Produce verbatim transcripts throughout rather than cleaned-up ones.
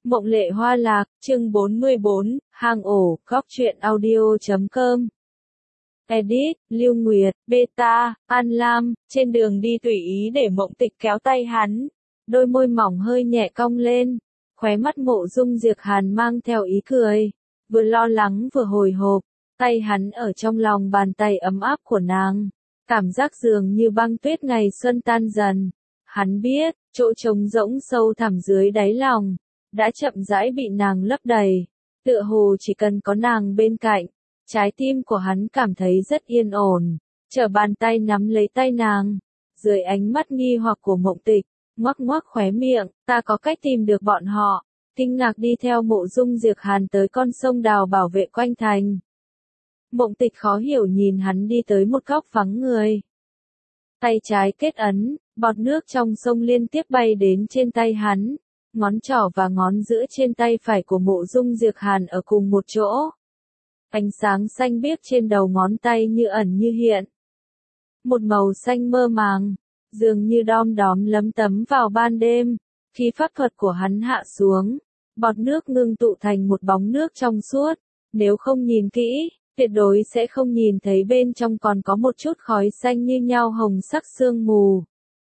Mộng Lệ Hoa Lạc, chương bốn mươi bốn, hang ổ, góc truyện audio chấm com. Edit, Lưu Nguyệt, Beta, An Lam, trên đường đi tùy ý để Mộng Tịch kéo tay hắn. Đôi môi mỏng hơi nhẹ cong lên, khóe mắt Mộ Dung Diệc Hàn mang theo ý cười, vừa lo lắng vừa hồi hộp, tay hắn ở trong lòng bàn tay ấm áp của nàng, cảm giác dường như băng tuyết ngày xuân tan dần. Hắn biết, chỗ trống rỗng sâu thẳm dưới đáy lòng, đã chậm rãi bị nàng lấp đầy, tựa hồ chỉ cần có nàng bên cạnh, trái tim của hắn cảm thấy rất yên ổn, trở bàn tay nắm lấy tay nàng, dưới ánh mắt nghi hoặc của Mộng Tịch, ngoắc ngoắc khóe miệng, ta có cách tìm được bọn họ, kinh ngạc đi theo Mộ Dung Diệc Hàn tới con sông đào bảo vệ quanh thành. Mộng Tịch khó hiểu nhìn hắn đi tới một góc vắng người. Tay trái kết ấn, bọt nước trong sông liên tiếp bay đến trên tay hắn, ngón trỏ và ngón giữa trên tay phải của Mộ Dung Diệc Hàn ở cùng một chỗ. Ánh sáng xanh biếc trên đầu ngón tay như ẩn như hiện. Một màu xanh mơ màng, dường như đom đóm lấm tấm vào ban đêm, khi pháp thuật của hắn hạ xuống, bọt nước ngưng tụ thành một bóng nước trong suốt, nếu không nhìn kỹ, tuyệt đối sẽ không nhìn thấy bên trong còn có một chút khói xanh như nhau hồng sắc sương mù.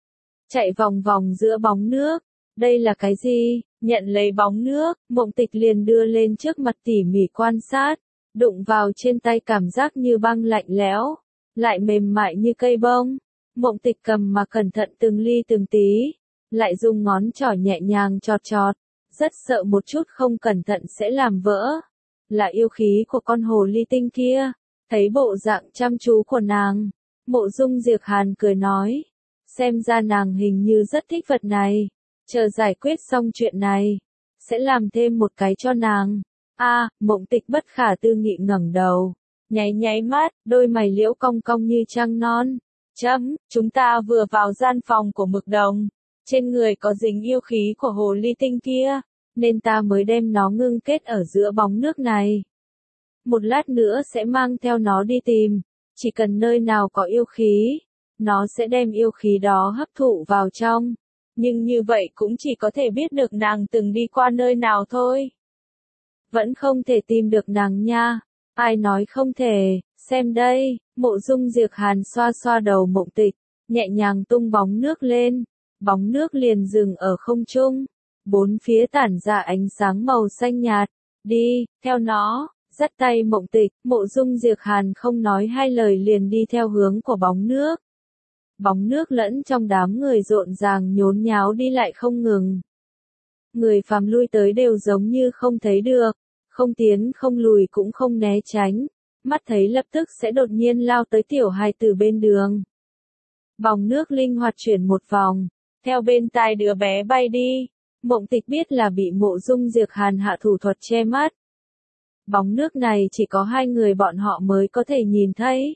Chạy vòng vòng giữa bóng nước, đây là cái gì? Nhận lấy bóng nước, Mộng Tịch liền đưa lên trước mặt tỉ mỉ quan sát, đụng vào trên tay cảm giác như băng lạnh lẽo, lại mềm mại như cây bông. Mộng Tịch cầm mà cẩn thận từng ly từng tí, lại dùng ngón trỏ nhẹ nhàng chọt chọt, rất sợ một chút không cẩn thận sẽ làm vỡ. Là yêu khí của con hồ ly tinh kia. Thấy bộ dạng chăm chú của nàng, Mộ Dung Diệc Hàn cười nói, xem ra nàng hình như rất thích vật này, chờ giải quyết xong chuyện này, sẽ làm thêm một cái cho nàng. A, à, Mộng Tịch bất khả tư nghị ngẩng đầu, nháy nháy mắt, đôi mày liễu cong cong như trăng non. Chấm, chúng ta vừa vào gian phòng của Mực Đồng, trên người có dính yêu khí của hồ ly tinh kia, nên ta mới đem nó ngưng kết ở giữa bóng nước này. Một lát nữa sẽ mang theo nó đi tìm, chỉ cần nơi nào có yêu khí, nó sẽ đem yêu khí đó hấp thụ vào trong. Nhưng như vậy cũng chỉ có thể biết được nàng từng đi qua nơi nào thôi. Vẫn không thể tìm được nàng nha. Ai nói không thể, xem đây. Mộ Dung Diệc Hàn xoa xoa đầu Mộng Tịch, nhẹ nhàng tung bóng nước lên, bóng nước liền dừng ở không trung, bốn phía tản ra ánh sáng màu xanh nhạt. Đi, theo nó. Dắt tay Mộng Tịch, Mộ Dung Diệc Hàn không nói hai lời liền đi theo hướng của bóng nước. Bóng nước lẫn trong đám người rộn ràng nhốn nháo đi lại không ngừng. Người phàm lui tới đều giống như không thấy được, không tiến không lùi cũng không né tránh, mắt thấy lập tức sẽ đột nhiên lao tới tiểu hài tử bên đường. Bóng nước linh hoạt chuyển một vòng, theo bên tai đứa bé bay đi. Mộng Tịch biết là bị Mộ Dung Diệc Hàn hạ thủ thuật che mắt. Bóng nước này chỉ có hai người bọn họ mới có thể nhìn thấy.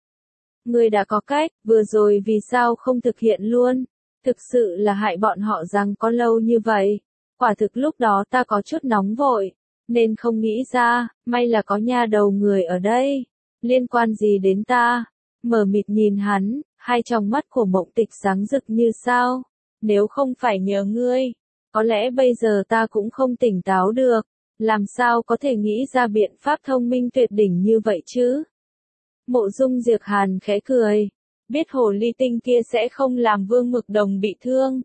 Người đã có cách, vừa rồi vì sao không thực hiện luôn? Thực sự là hại bọn họ rằng có lâu như vậy. Quả thực lúc đó ta có chút nóng vội, nên không nghĩ ra, may là có nha đầu người ở đây. Liên quan gì đến ta? Mờ mịt nhìn hắn, hai tròng mắt của Mộng Tịch sáng rực như sao. Nếu không phải nhờ ngươi, có lẽ bây giờ ta cũng không tỉnh táo được. Làm sao có thể nghĩ ra biện pháp thông minh tuyệt đỉnh như vậy chứ? Mộ Dung Diệc Hàn khẽ cười, biết hồ ly tinh kia sẽ không làm Vương Mực Đồng bị thương.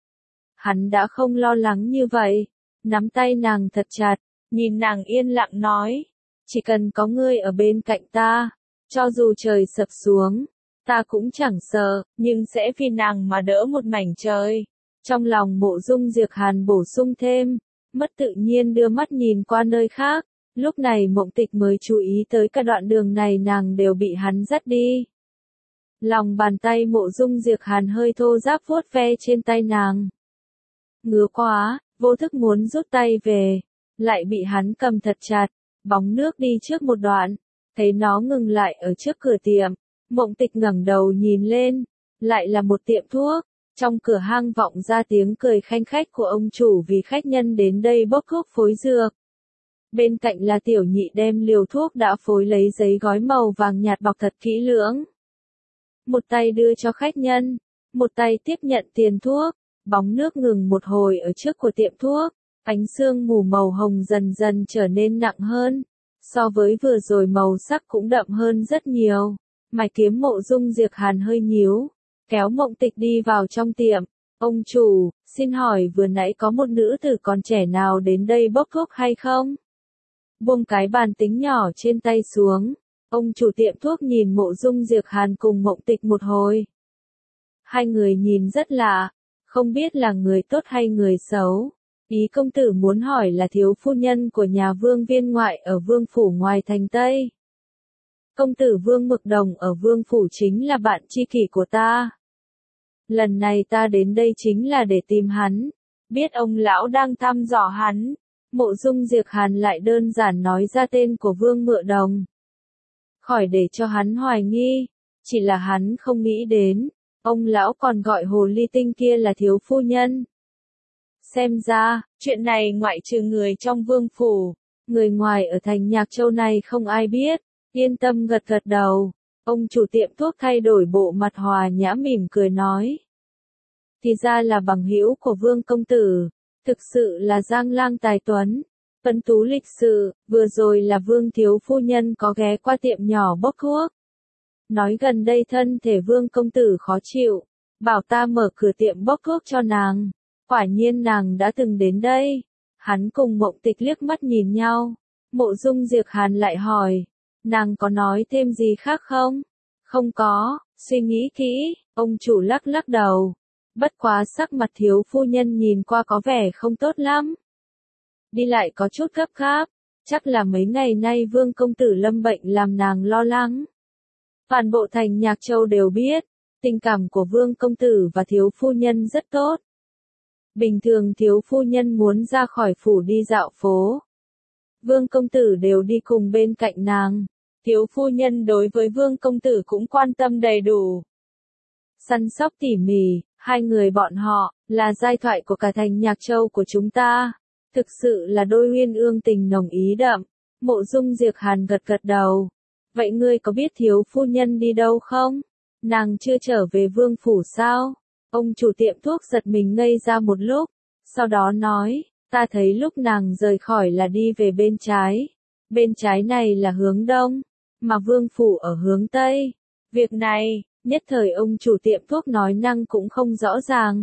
Hắn đã không lo lắng như vậy, nắm tay nàng thật chặt, nhìn nàng yên lặng nói, chỉ cần có ngươi ở bên cạnh ta, cho dù trời sập xuống, ta cũng chẳng sợ, nhưng sẽ vì nàng mà đỡ một mảnh trời. Trong lòng Mộ Dung Diệc Hàn bổ sung thêm, mất tự nhiên đưa mắt nhìn qua nơi khác, lúc này Mộng Tịch mới chú ý tới cả đoạn đường này nàng đều bị hắn dắt đi. Lòng bàn tay Mộ Dung Diệc Hàn hơi thô ráp vuốt ve trên tay nàng. Ngứa quá, vô thức muốn rút tay về, lại bị hắn cầm thật chặt, bóng nước đi trước một đoạn, thấy nó ngừng lại ở trước cửa tiệm, Mộng Tịch ngẩng đầu nhìn lên, lại là một tiệm thuốc. Trong cửa hang vọng ra tiếng cười khanh khách của ông chủ vì khách nhân đến đây bốc thuốc phối dược. Bên cạnh là tiểu nhị đem liều thuốc đã phối lấy giấy gói màu vàng nhạt bọc thật kỹ lưỡng. Một tay đưa cho khách nhân, một tay tiếp nhận tiền thuốc, bóng nước ngừng một hồi ở trước của tiệm thuốc, Ánh sương mù màu hồng dần dần trở nên nặng hơn. So với vừa rồi màu sắc cũng đậm hơn rất nhiều. Mày kiếm Mộ Dung Diệp Hàn hơi nhíu, kéo Mộng Tịch đi vào trong tiệm. Ông chủ, xin hỏi vừa nãy có một nữ tử còn trẻ nào đến đây bốc thuốc hay không? Buông cái bàn tính nhỏ trên tay xuống. Ông chủ tiệm thuốc nhìn Mộ Dung Diệp Hàn cùng Mộng Tịch một hồi. Hai người nhìn rất lạ, không biết là người tốt hay người xấu. Ý công tử muốn hỏi là thiếu phu nhân của nhà Vương viên ngoại ở Vương phủ ngoài thành Tây. Công tử Vương Mực Đồng ở Vương phủ chính là bạn tri kỷ của ta. Lần này ta đến đây chính là để tìm hắn. Biết ông lão đang thăm dò hắn. Mộ Dung Diệp Hàn lại đơn giản nói ra tên của Vương Mự Đồng. Khỏi để cho hắn hoài nghi. Chỉ là hắn không nghĩ đến. Ông lão còn gọi hồ ly tinh kia là thiếu phu nhân. Xem ra, chuyện này ngoại trừ người trong Vương phủ, người ngoài ở thành Nhạc Châu này không ai biết. Yên tâm gật gật đầu. Ông chủ tiệm thuốc thay đổi bộ mặt hòa nhã mỉm cười nói. Thì ra là bằng hữu của Vương công tử. Thực sự là giang lang tài tuấn. Tuấn tú lịch sự, vừa rồi là Vương thiếu phu nhân có ghé qua tiệm nhỏ bốc thuốc. Nói gần đây thân thể Vương công tử khó chịu. Bảo ta mở cửa tiệm bốc thuốc cho nàng. Quả nhiên nàng đã từng đến đây. Hắn cùng Mộng Tịch liếc mắt nhìn nhau. Mộ Dung Diệp Hàn lại hỏi. Nàng có nói thêm gì khác không? Không có, suy nghĩ kỹ, ông chủ lắc lắc đầu. Bất quá sắc mặt thiếu phu nhân nhìn qua có vẻ không tốt lắm. Đi lại có chút gấp gáp, chắc là mấy ngày nay Vương công tử lâm bệnh làm nàng lo lắng. Toàn bộ thành Nhạc Châu đều biết, tình cảm của Vương công tử và thiếu phu nhân rất tốt. Bình thường thiếu phu nhân muốn ra khỏi phủ đi dạo phố. Vương công tử đều đi cùng bên cạnh nàng. Thiếu phu nhân đối với Vương công tử cũng quan tâm đầy đủ. Săn sóc tỉ mỉ, hai người bọn họ, là giai thoại của cả thành Nhạc Châu của chúng ta. Thực sự là đôi uyên ương tình nồng ý đậm. Mộ Dung Diệp Hàn gật gật đầu. Vậy ngươi có biết thiếu phu nhân đi đâu không? Nàng chưa trở về Vương phủ sao? Ông chủ tiệm thuốc giật mình ngây ra một lúc. Sau đó nói, ta thấy lúc nàng rời khỏi là đi về bên trái. Bên trái này là hướng đông, mà Vương phủ ở hướng tây. Việc này, nhất thời ông chủ tiệm thuốc nói năng cũng không rõ ràng.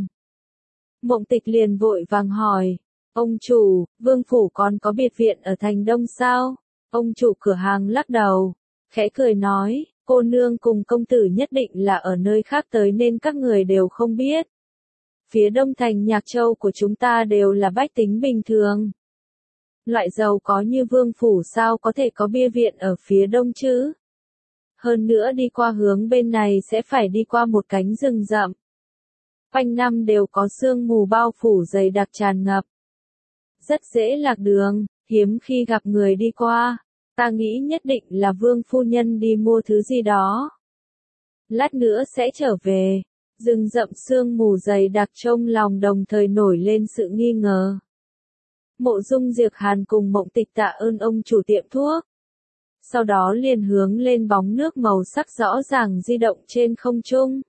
Mộng Tịch liền vội vàng hỏi, ông chủ, Vương phủ còn có biệt viện ở thành đông sao? Ông chủ cửa hàng lắc đầu, khẽ cười nói, cô nương cùng công tử nhất định là ở nơi khác tới nên các người đều không biết. Phía đông thành Nhạc Châu của chúng ta đều là bách tính bình thường. Loại giàu có như Vương phủ sao có thể có bia viện ở phía đông chứ? Hơn nữa đi qua hướng bên này sẽ phải đi qua một cánh rừng rậm. Quanh năm đều có sương mù bao phủ dày đặc tràn ngập. Rất dễ lạc đường, hiếm khi gặp người đi qua. Ta nghĩ nhất định là Vương phu nhân đi mua thứ gì đó. Lát nữa sẽ trở về. Rừng rậm sương mù dày đặc trong lòng đồng thời nổi lên sự nghi ngờ. Mộ Dung Diệp Hàn cùng Mộng Tịch tạ ơn ông chủ tiệm thuốc. Sau đó liền hướng lên bóng nước màu sắc rõ ràng di động trên không trung.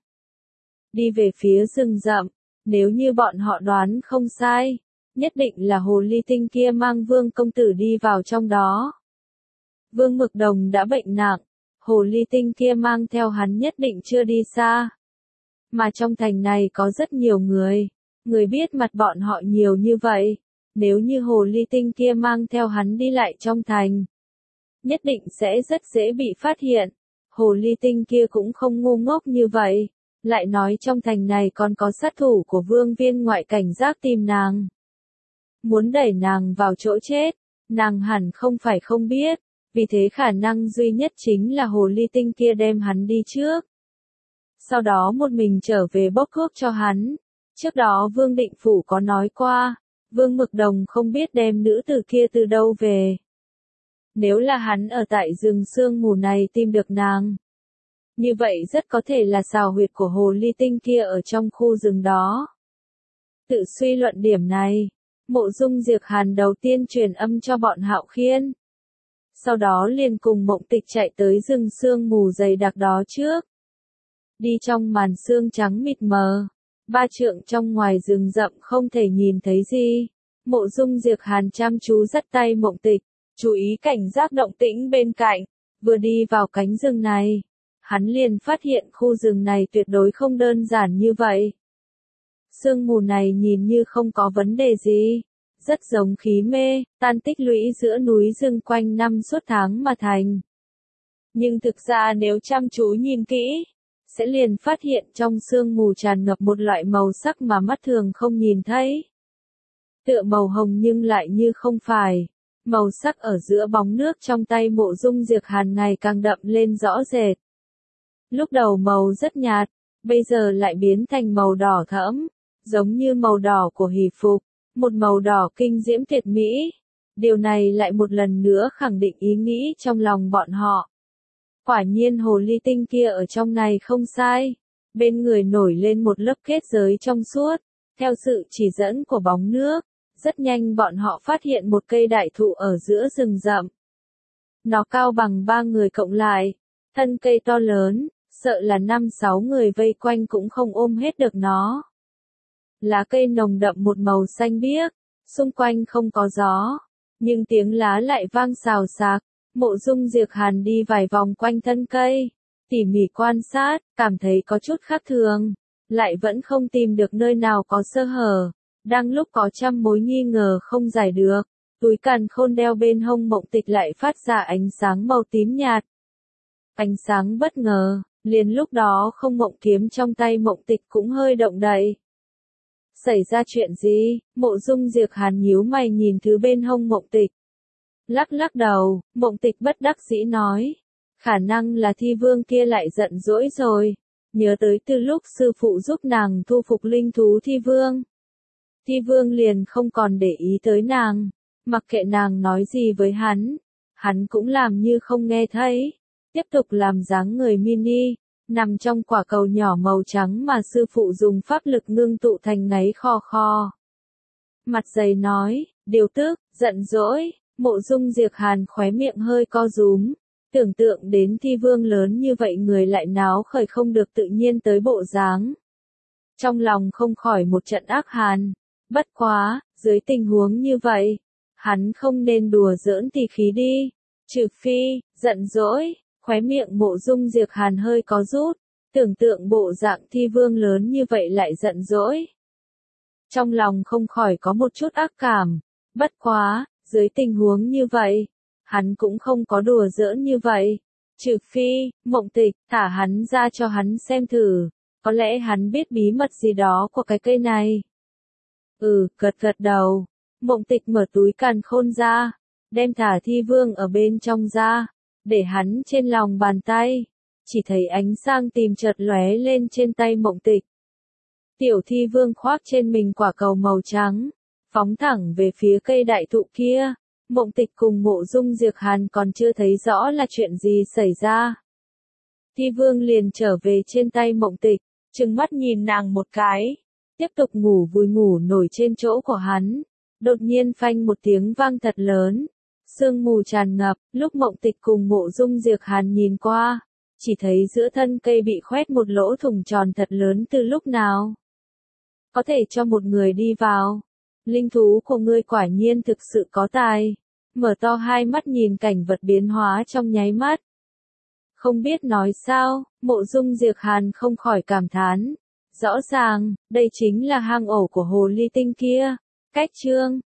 Đi về phía rừng rậm, nếu như bọn họ đoán không sai, nhất định là hồ ly tinh kia mang Vương công tử đi vào trong đó. Vương Mực Đồng đã bệnh nặng, hồ ly tinh kia mang theo hắn nhất định chưa đi xa. Mà trong thành này có rất nhiều người, người biết mặt bọn họ nhiều như vậy, nếu như hồ ly tinh kia mang theo hắn đi lại trong thành, nhất định sẽ rất dễ bị phát hiện. Hồ ly tinh kia cũng không ngu ngốc như vậy, lại nói trong thành này còn có sát thủ của Vương viên ngoại cảnh giác tìm nàng. Muốn đẩy nàng vào chỗ chết, nàng hẳn không phải không biết, vì thế khả năng duy nhất chính là hồ ly tinh kia đem hắn đi trước. Sau đó một mình trở về bốc thuốc cho hắn. Trước đó Vương Định Phủ có nói qua, Vương Mực Đồng không biết đem nữ tử kia từ đâu về. Nếu là hắn ở tại rừng sương mù này tìm được nàng, như vậy rất có thể là xào huyệt của hồ ly tinh kia ở trong khu rừng đó. Tự suy luận điểm này, Mộ Dung Diệp Hàn đầu tiên truyền âm cho bọn Hạo Khiên. Sau đó liền cùng Mộng Tịch chạy tới rừng sương mù dày đặc đó trước. Đi trong màn sương trắng mịt mờ, ba trượng trong ngoài rừng rậm không thể nhìn thấy gì. Mộ Dung Diệp Hàn chăm chú dắt tay Mộng Tịch, chú ý cảnh giác động tĩnh bên cạnh, vừa đi vào cánh rừng này. Hắn liền phát hiện khu rừng này tuyệt đối không đơn giản như vậy. Sương mù này nhìn như không có vấn đề gì, rất giống khí mê, tan tích lũy giữa núi rừng quanh năm suốt tháng mà thành. Nhưng thực ra nếu chăm chú nhìn kỹ, sẽ liền phát hiện trong sương mù tràn ngập một loại màu sắc mà mắt thường không nhìn thấy. Tựa màu hồng nhưng lại như không phải. Màu sắc ở giữa bóng nước trong tay Mộ Dung Diệp Hàn ngày càng đậm lên rõ rệt. Lúc đầu màu rất nhạt, bây giờ lại biến thành màu đỏ thẫm, giống như màu đỏ của hỷ phục, một màu đỏ kinh diễm tuyệt mỹ. Điều này lại một lần nữa khẳng định ý nghĩ trong lòng bọn họ. Quả nhiên hồ ly tinh kia ở trong này không sai, bên người nổi lên một lớp kết giới trong suốt, theo sự chỉ dẫn của bóng nước. Rất nhanh bọn họ phát hiện một cây đại thụ ở giữa rừng rậm. Nó cao bằng ba người cộng lại, thân cây to lớn, sợ là năm sáu người vây quanh cũng không ôm hết được nó. Lá cây nồng đậm một màu xanh biếc, xung quanh không có gió, nhưng tiếng lá lại vang xào xạc. Mộ Dung Diệp Hàn đi vài vòng quanh thân cây, tỉ mỉ quan sát, cảm thấy có chút khác thường, lại vẫn không tìm được nơi nào có sơ hở. Đang lúc có trăm mối nghi ngờ không giải được, túi càn khôn đeo bên hông Mộng Tịch lại phát ra ánh sáng màu tím nhạt. Ánh sáng bất ngờ, liền lúc đó không mộng kiếm trong tay Mộng Tịch cũng hơi động đậy. Xảy ra chuyện gì? Mộ Dung Diệp Hàn nhíu mày nhìn thứ bên hông Mộng Tịch. Lắc lắc đầu, Mộng Tịch bất đắc dĩ nói. Khả năng là thi vương kia lại giận dỗi rồi. Nhớ tới từ lúc sư phụ giúp nàng thu phục linh thú thi vương. Thi vương liền không còn để ý tới nàng, mặc kệ nàng nói gì với hắn, hắn cũng làm như không nghe thấy, tiếp tục làm dáng người mini, nằm trong quả cầu nhỏ màu trắng mà sư phụ dùng pháp lực ngưng tụ thành ngáy kho kho. Mặt dày nói, điều tức, giận dỗi, Mộ Dung Diệp Hàn khóe miệng hơi co rúm, tưởng tượng đến thi vương lớn như vậy người lại náo khởi không được tự nhiên tới bộ dáng. Trong lòng không khỏi một trận ác hàn. Bất quá, dưới tình huống như vậy, hắn không nên đùa giỡn tỉ khí đi, trừ phi, giận dỗi, khóe miệng Mộ Dung Diệp Hàn hơi có rút, tưởng tượng bộ dạng thi vương lớn như vậy lại giận dỗi. Trong lòng không khỏi có một chút ác cảm, bất quá, dưới tình huống như vậy, hắn cũng không có đùa giỡn như vậy, trừ phi, Mộng Tịch, thả hắn ra cho hắn xem thử, có lẽ hắn biết bí mật gì đó của cái cây này. Ừ, gật gật đầu. Mộng Tịch mở túi càn khôn ra, đem thả thi vương ở bên trong ra, để hắn trên lòng bàn tay. Chỉ thấy ánh sáng tìm chợt lóe lên trên tay Mộng Tịch. Tiểu thi vương khoác trên mình quả cầu màu trắng, phóng thẳng về phía cây đại thụ kia. Mộng Tịch cùng Mộ Dung Diệp Hàn còn chưa thấy rõ là chuyện gì xảy ra. Thi vương liền trở về trên tay Mộng Tịch, trừng mắt nhìn nàng một cái. Tiếp tục ngủ vùi ngủ nổi trên chỗ của hắn. Đột nhiên phanh một tiếng vang thật lớn. Sương mù tràn ngập, lúc Mộng Tịch cùng Mộ Dung Diệp Hàn nhìn qua. Chỉ thấy giữa thân cây bị khoét một lỗ thủng tròn thật lớn từ lúc nào. Có thể cho một người đi vào. Linh thú của ngươi quả nhiên thực sự có tài. Mở to hai mắt nhìn cảnh vật biến hóa trong nháy mắt. Không biết nói sao, Mộ Dung Diệp Hàn không khỏi cảm thán. Rõ ràng, đây chính là hang ổ của hồ ly tinh kia. Cách chương